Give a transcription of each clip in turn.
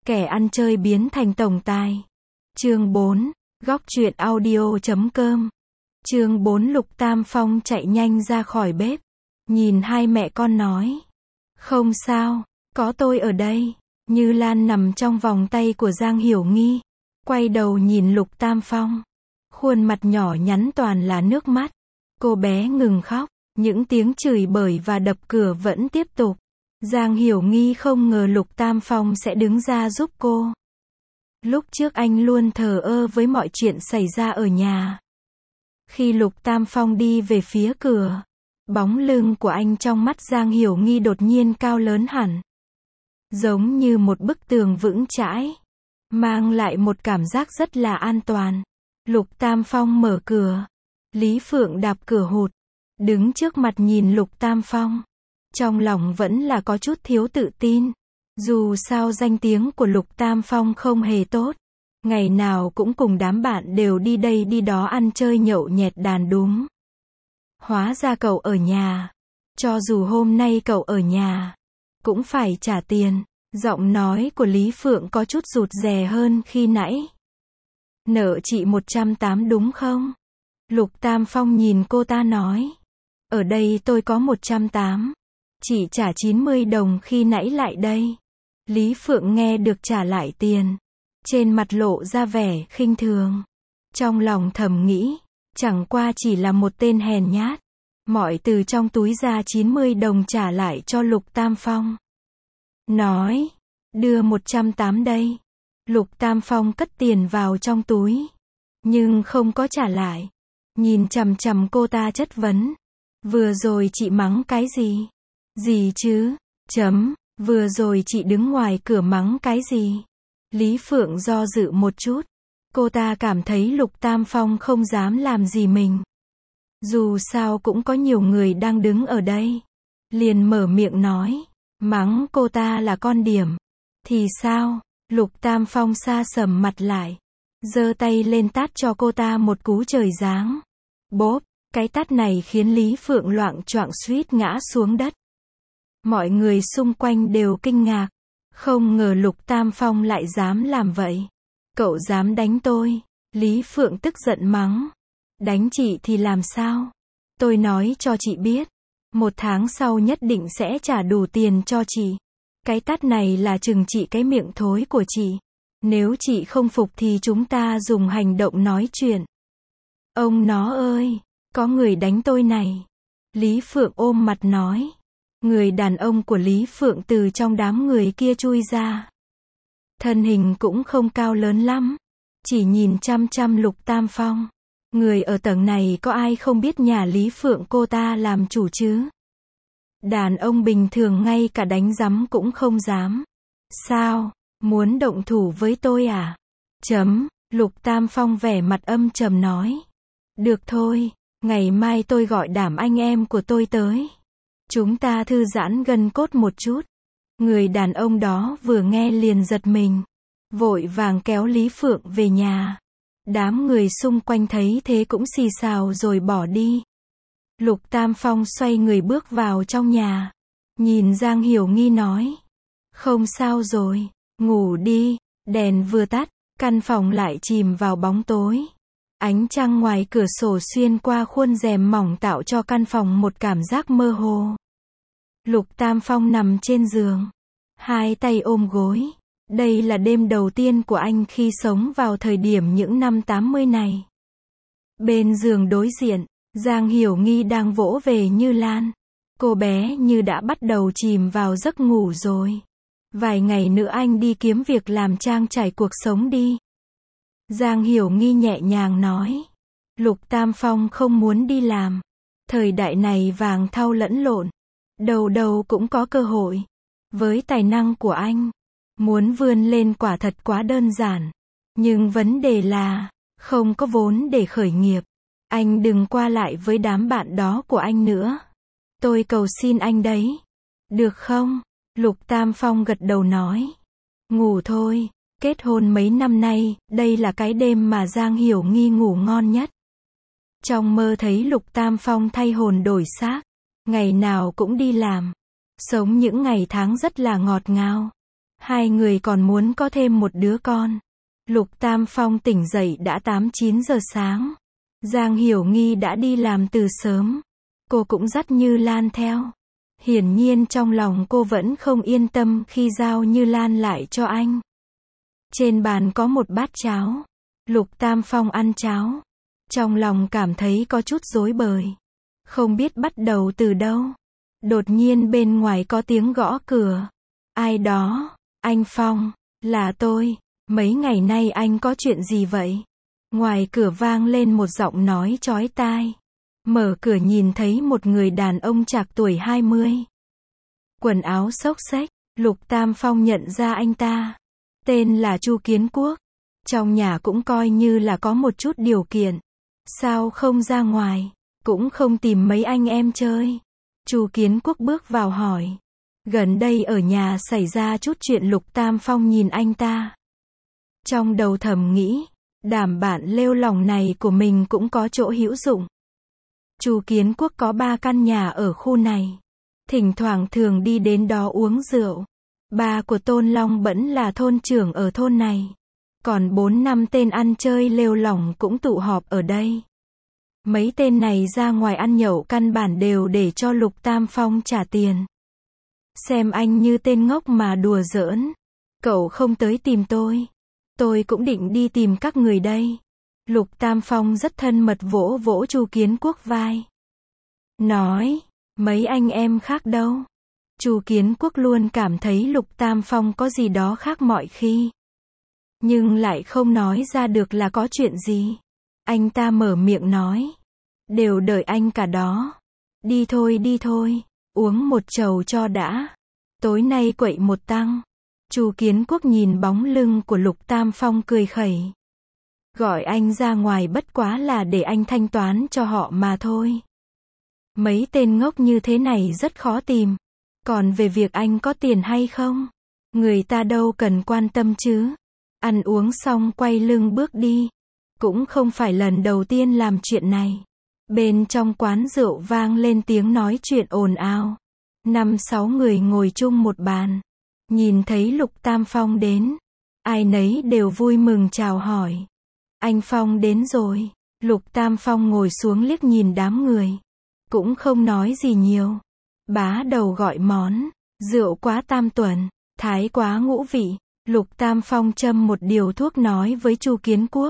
Kẻ ăn chơi biến thành tổng tài. Chương 4, góc truyện audio.com. Chương 4 Lục Tam Phong chạy nhanh ra khỏi bếp. Nhìn hai mẹ con nói. Không sao, có tôi ở đây. Như Lan nằm trong vòng tay của Giang Hiểu Nghi. Quay đầu nhìn Lục Tam Phong. Khuôn mặt nhỏ nhắn toàn là nước mắt. Cô bé ngừng khóc. Những tiếng chửi bới và đập cửa vẫn tiếp tục. Giang Hiểu Nghi không ngờ Lục Tam Phong sẽ đứng ra giúp cô. Lúc trước anh luôn thờ ơ với mọi chuyện xảy ra ở nhà. Khi Lục Tam Phong đi về phía cửa, bóng lưng của anh trong mắt Giang Hiểu Nghi đột nhiên cao lớn hẳn. Giống như một bức tường vững chãi, mang lại một cảm giác rất là an toàn. Lục Tam Phong mở cửa. Lý Phượng đạp cửa hụt, đứng trước mặt nhìn Lục Tam Phong. Trong lòng vẫn là có chút thiếu tự tin. Dù sao danh tiếng của Lục Tam Phong không hề tốt. Ngày nào cũng cùng đám bạn đều đi đây đi đó ăn chơi nhậu nhẹt đàn đúm. Hóa ra cậu ở nhà. Cho dù hôm nay cậu ở nhà, cũng phải trả tiền. Giọng nói của Lý Phượng có chút rụt rè hơn khi nãy. Nợ chị 180 đúng không? Lục Tam Phong nhìn cô ta nói. Ở đây tôi có 180. Chị trả 90 đồng khi nãy lại đây. Lý Phượng nghe được trả lại tiền. Trên mặt lộ ra vẻ khinh thường. Trong lòng thầm nghĩ, chẳng qua chỉ là một tên hèn nhát. Mọi từ trong túi ra 90 đồng trả lại cho Lục Tam Phong. Nói, đưa 180 đây. Lục Tam Phong cất tiền vào trong túi. Nhưng không có trả lại. Nhìn chằm chằm cô ta chất vấn. Vừa rồi chị mắng cái gì? Gì chứ? Vừa rồi chị đứng ngoài cửa mắng cái gì? Lý Phượng do dự một chút. Cô ta cảm thấy Lục Tam Phong không dám làm gì mình. Dù sao cũng có nhiều người đang đứng ở đây. Liền mở miệng nói. Mắng cô ta là con điểm. Thì sao? Lục Tam Phong sa sầm mặt lại. Giơ tay lên tát cho cô ta một cú trời giáng. Bốp, cái tát này khiến Lý Phượng loạng choạng suýt ngã xuống đất. Mọi người xung quanh đều kinh ngạc. Không ngờ Lục Tam Phong lại dám làm vậy. Cậu dám đánh tôi. Lý Phượng tức giận mắng. Đánh chị thì làm sao? Tôi nói cho chị biết. 1 tháng sau nhất định sẽ trả đủ tiền cho chị. Cái tát này là trừng trị cái miệng thối của chị. Nếu chị không phục thì chúng ta dùng hành động nói chuyện. Ông nó ơi, có người đánh tôi này. Lý Phượng ôm mặt nói. Người đàn ông của Lý Phượng từ trong đám người kia chui ra. Thân hình cũng không cao lớn lắm. Chỉ nhìn chăm chăm Lục Tam Phong. Người ở tầng này có ai không biết nhà Lý Phượng cô ta làm chủ chứ? Đàn ông bình thường ngay cả đánh rắm cũng không dám. Sao? Muốn động thủ với tôi à? Lục Tam Phong vẻ mặt âm trầm nói. Được thôi, ngày mai tôi gọi đảm anh em của tôi tới. Chúng ta thư giãn gân cốt một chút. Người đàn ông đó vừa nghe liền giật mình. Vội vàng kéo Lý Phượng về nhà. Đám người xung quanh thấy thế cũng xì xào rồi bỏ đi. Lục Tam Phong xoay người bước vào trong nhà. Nhìn Giang Hiểu Nghi nói. Không sao rồi, ngủ đi. Đèn vừa tắt, căn phòng lại chìm vào bóng tối. Ánh trăng ngoài cửa sổ xuyên qua khuôn rèm mỏng tạo cho căn phòng một cảm giác mơ hồ. Lục Tam Phong nằm trên giường. Hai tay ôm gối. Đây là đêm đầu tiên của anh khi sống vào thời điểm những năm 80 này. Bên giường đối diện, Giang Hiểu Nghi đang vỗ về Như Lan. Cô bé như đã bắt đầu chìm vào giấc ngủ rồi. Vài ngày nữa anh đi kiếm việc làm trang trải cuộc sống đi. Giang Hiểu Nghi nhẹ nhàng nói. Lục Tam Phong không muốn đi làm. Thời đại này vàng thau lẫn lộn. Đầu đầu cũng có cơ hội. Với tài năng của anh, muốn vươn lên quả thật quá đơn giản. Nhưng vấn đề là, không có vốn để khởi nghiệp. Anh đừng qua lại với đám bạn đó của anh nữa. Tôi cầu xin anh đấy. Được không? Lục Tam Phong gật đầu nói. Ngủ thôi. Kết hôn mấy năm nay, đây là cái đêm mà Giang Hiểu Nghi ngủ ngon nhất. Trong mơ thấy Lục Tam Phong thay hồn đổi xác. Ngày nào cũng đi làm. Sống những ngày tháng rất là ngọt ngào. Hai người còn muốn có thêm một đứa con. Lục Tam Phong tỉnh dậy đã 8-9 giờ sáng. Giang Hiểu Nghi đã đi làm từ sớm. Cô cũng dắt Như Lan theo. Hiển nhiên trong lòng cô vẫn không yên tâm khi giao Như Lan lại cho anh. Trên bàn có một bát cháo. Lục Tam Phong ăn cháo. Trong lòng cảm thấy có chút rối bời. Không biết bắt đầu từ đâu. Đột nhiên bên ngoài có tiếng gõ cửa. Ai đó? Anh Phong. Là tôi. Mấy ngày nay anh có chuyện gì vậy? Ngoài cửa vang lên một giọng nói chói tai. Mở cửa nhìn thấy một người đàn ông trạc tuổi 20. Quần áo xốc xếch. Lục Tam Phong nhận ra anh ta. Tên là Chu Kiến Quốc. Trong nhà cũng coi như là có một chút điều kiện. Sao không ra ngoài? Cũng không tìm mấy anh em chơi. Chu Kiến Quốc bước vào hỏi. Gần đây ở nhà xảy ra chút chuyện. Lục Tam Phong nhìn anh ta. Trong đầu thầm nghĩ. Đảm bạn lêu lỏng này của mình cũng có chỗ hữu dụng. Chu Kiến Quốc có 3 căn nhà ở khu này. Thỉnh thoảng thường đi đến đó uống rượu. Ba của Tôn Long Bẫn là thôn trưởng ở thôn này. Còn 4-5 tên ăn chơi lêu lỏng cũng tụ họp ở đây. Mấy tên này ra ngoài ăn nhậu căn bản đều để cho Lục Tam Phong trả tiền. Xem anh như tên ngốc mà đùa giỡn. Cậu không tới tìm tôi cũng định đi tìm các người đây. Lục Tam Phong rất thân mật vỗ vỗ Chu Kiến Quốc vai. Nói, mấy anh em khác đâu? Chu Kiến Quốc luôn cảm thấy Lục Tam Phong có gì đó khác mọi khi. Nhưng lại không nói ra được là có chuyện gì. Anh ta mở miệng nói. Đều đợi anh cả đó. Đi thôi, uống một chầu cho đã. Tối nay quậy một tăng. Chu Kiến Quốc nhìn bóng lưng của Lục Tam Phong cười khẩy. Gọi anh ra ngoài bất quá là để anh thanh toán cho họ mà thôi. Mấy tên ngốc như thế này rất khó tìm. Còn về việc anh có tiền hay không, người ta đâu cần quan tâm chứ. Ăn uống xong quay lưng bước đi. Cũng không phải lần đầu tiên làm chuyện này. Bên trong quán rượu vang lên tiếng nói chuyện ồn ào. 5-6 người ngồi chung một bàn. Nhìn thấy Lục Tam Phong đến. Ai nấy đều vui mừng chào hỏi. Anh Phong đến rồi. Lục Tam Phong ngồi xuống liếc nhìn đám người. Cũng không nói gì nhiều. Bá đầu gọi món. Rượu quá tam tuần. Thái quá ngũ vị. Lục Tam Phong châm một điều thuốc nói với Chu Kiến Quốc.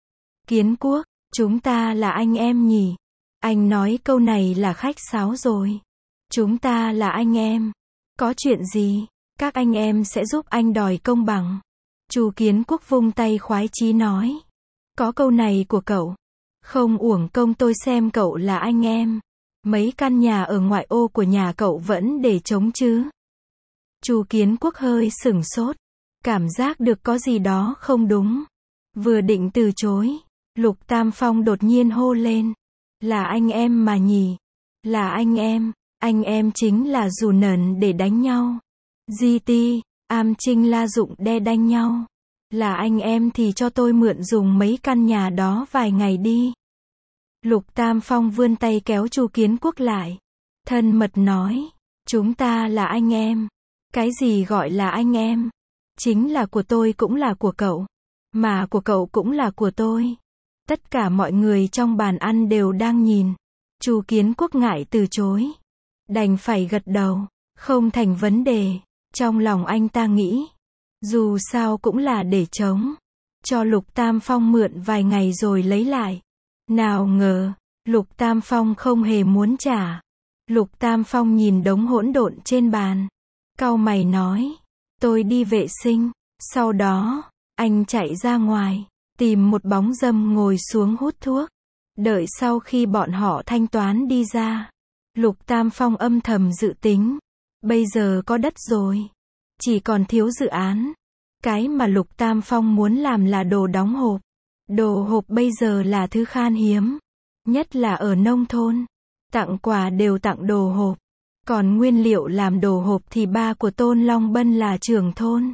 Kiến Quốc, chúng ta là anh em nhỉ? Anh nói câu này là khách sáo rồi. Chúng ta là anh em. Có chuyện gì? Các anh em sẽ giúp anh đòi công bằng. Chu Kiến Quốc vung tay khoái chí nói. Có câu này của cậu. Không uổng công tôi xem cậu là anh em. Mấy căn nhà ở ngoại ô của nhà cậu vẫn để trống chứ? Chu Kiến Quốc hơi sửng sốt. Cảm giác được có gì đó không đúng. Vừa định từ chối. Lục Tam Phong đột nhiên hô lên. Là anh em mà nhỉ? Là anh em chính là dù nần để đánh nhau. GT, am trinh la dụng đe đánh nhau. Là anh em thì cho tôi mượn dùng mấy căn nhà đó vài ngày đi. Lục Tam Phong vươn tay kéo Chu Kiến Quốc lại. Thân mật nói. Chúng ta là anh em. Cái gì gọi là anh em? Chính là của tôi cũng là của cậu. Mà của cậu cũng là của tôi. Tất cả mọi người trong bàn ăn đều đang nhìn. Chu Kiến Quốc ngại từ chối. Đành phải gật đầu. Không thành vấn đề. Trong lòng anh ta nghĩ. Dù sao cũng là để chống. Cho Lục Tam Phong mượn vài ngày rồi lấy lại. Nào ngờ. Lục Tam Phong không hề muốn trả. Lục Tam Phong nhìn đống hỗn độn trên bàn. Cau mày nói. Tôi đi vệ sinh. Sau đó, anh chạy ra ngoài. Tìm một bóng râm ngồi xuống hút thuốc. Đợi sau khi bọn họ thanh toán đi ra. Lục Tam Phong âm thầm dự tính. Bây giờ có đất rồi. Chỉ còn thiếu dự án. Cái mà Lục Tam Phong muốn làm là đồ đóng hộp. Đồ hộp bây giờ là thứ khan hiếm. Nhất là ở nông thôn. Tặng quà đều tặng đồ hộp. Còn nguyên liệu làm đồ hộp thì ba của Tôn Long Bân là trưởng thôn.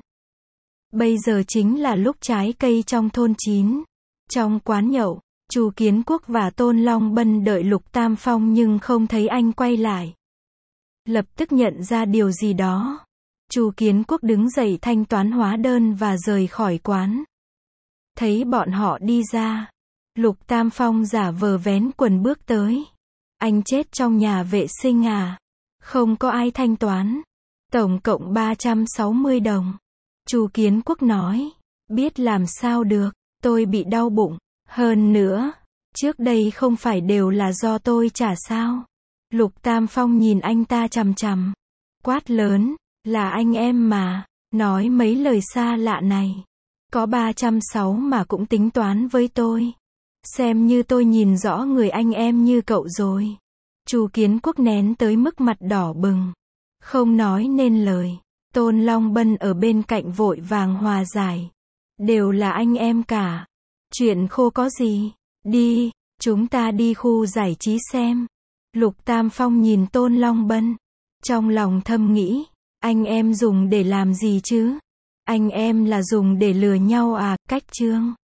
Bây giờ chính là lúc trái cây trong thôn chín. Trong quán nhậu, Chu Kiến Quốc và Tôn Long Bân đợi Lục Tam Phong nhưng không thấy anh quay lại. Lập tức nhận ra điều gì đó. Chu Kiến Quốc đứng dậy thanh toán hóa đơn và rời khỏi quán. Thấy bọn họ đi ra, Lục Tam Phong giả vờ vén quần bước tới. Anh chết trong nhà vệ sinh à? Không có ai thanh toán. Tổng cộng 360 đồng. Chu Kiến Quốc nói, biết làm sao được, tôi bị đau bụng. Hơn nữa, trước đây không phải đều là do tôi trả sao? Lục Tam Phong nhìn anh ta chằm chằm. Quát lớn, là anh em mà, nói mấy lời xa lạ này. Có 360 mà cũng tính toán với tôi. Xem như tôi nhìn rõ người anh em như cậu rồi. Chu Kiến Quốc nén tới mức mặt đỏ bừng. Không nói nên lời. Tôn Long Bân ở bên cạnh vội vàng hòa giải. Đều là anh em cả. Chuyện khô có gì? Đi, chúng ta đi khu giải trí xem. Lục Tam Phong nhìn Tôn Long Bân. Trong lòng thầm nghĩ, anh em dùng để làm gì chứ? Anh em là dùng để lừa nhau à? Cách chương